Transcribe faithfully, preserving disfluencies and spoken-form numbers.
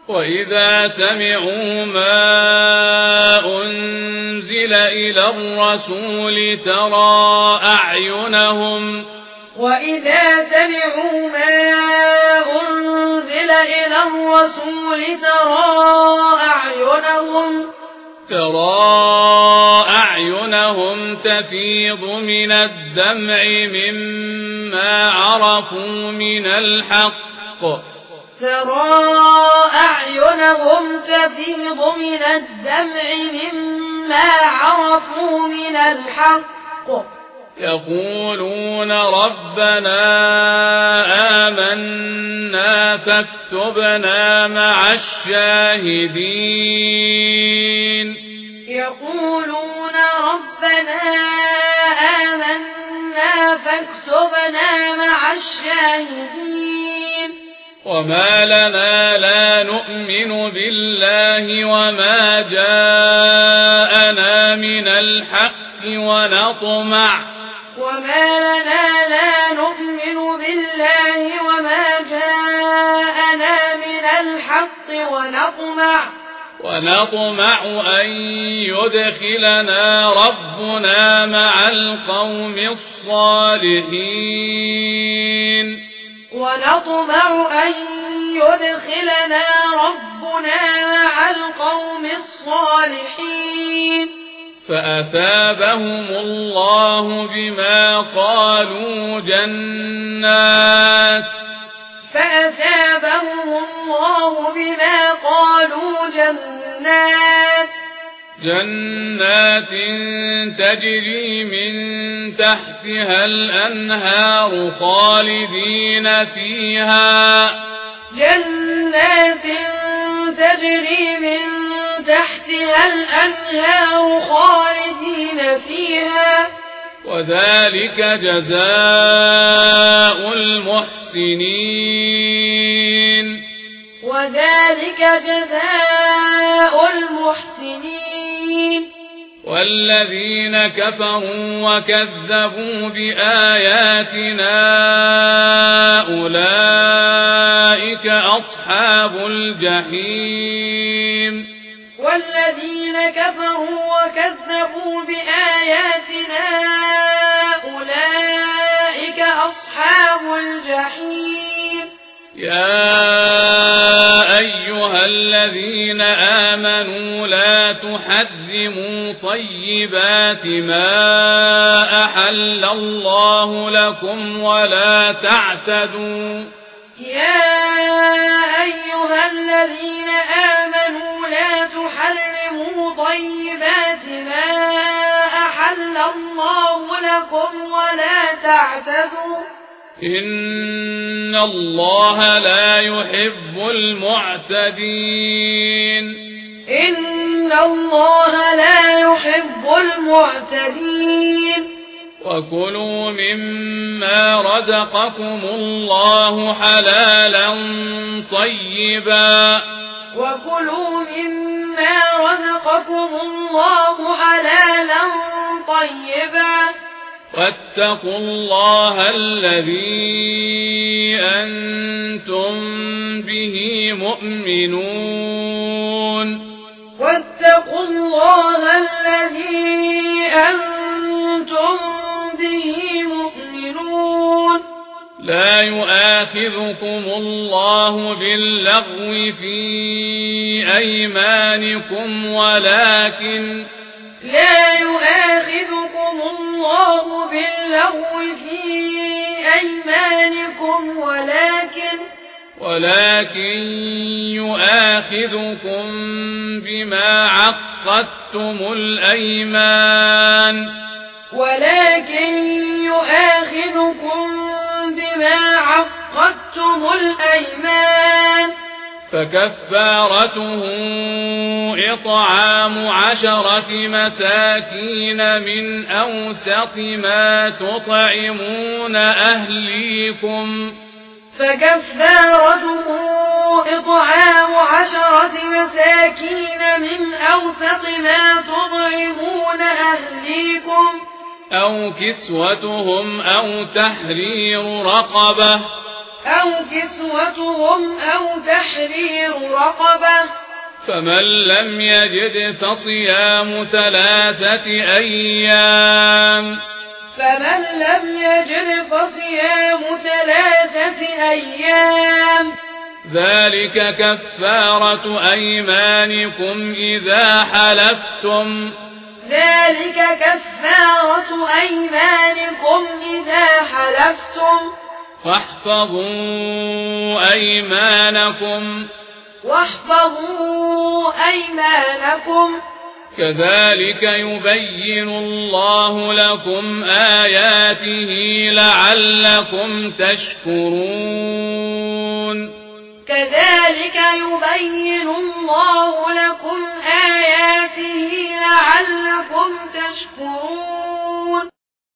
وإذا سمعوا ما أنزل إلى الرسول ترى أعينهم وإذا سمعوا ما أنزل إلى الرسول ترى أعينهم ترى أعينهم تفيض من الدمع مما عرفوا من الحق ترى أعينهم تفيض من الدمع مما عرفوا من الحق يقولون ربنا آمنا فاكتبنا مع الشاهدين يقولون ربنا آمنا فاكتبنا مع الشاهدين وما لنا لا نؤمن بالله وما جاءنا من الحق ونطمع وما لنا لا نؤمن بالله وما جاءنا من الحق ونطمع ونطمع أن يدخلنا ربنا مع القوم الصالحين ونطمع أن يدخلنا ربنا مع القوم الصالحين فأثابهم الله بما قالوا جنات فأثابهم الله بما قالوا جنات جنات تجري من تحتها الأنهار خالدين فيها جنات تجري من تحتها الأنهار خالدين فيها وذلك جزاء المحسنين وذلك جزاء المحسنين والذين كفروا وكذبوا بآياتنا أولئك أصحاب الجحيم والذين كفروا وكذبوا بآياتنا أولئك أصحاب الجحيم يا أيها الذين آمنوا لا تحرموا طيبات ما أحل الله لكم ولا تعتدوا يا أيها الذين آمنوا لا تحرموا طيبات ما أحل الله لكم ولا تعتدوا إن الله لا يحب المعتدين إن الله لا يحب المعتدين وكلوا مما رزقكم الله حلالا طيبا وكلوا مما رزقكم الله حلالا طيبا واتقوا الله الذي أنتم به مؤمنون واتقوا الله الذي أنتم به مؤمنون لا يؤاخذكم الله باللغو في أيمانكم ولكن لا يؤاخذكم الله باللغو في أيمانكم ولكن ولكن يؤاخذكم بما عقدتم الأيمان ولكن يؤاخذكم بما عقدتم الأيمان فكفارته إطعام عشرة مساكين من أوسط ما تطعمون أهليكم فكفارته إطعام عشرة مساكين من أوسط ما تطعمون أهليكم أو كسوتهم أو تحرير رقبة أو كسوتهم أو تحرير رقبة. فمن لم يجد فصيام ثلاثة أيام فمن لم يجد فصيام ثلاثة أيام ذلك كفارة أيمانكم إذا حلفتم ذلك كفارة أيمانكم إذا حلفتم واحفظوا أيمانكم واحفظوا أيمانكم كذلك يبين الله لكم آياته لعلكم تشكرون كذلك يبين الله لكم آياته لعلكم تشكرون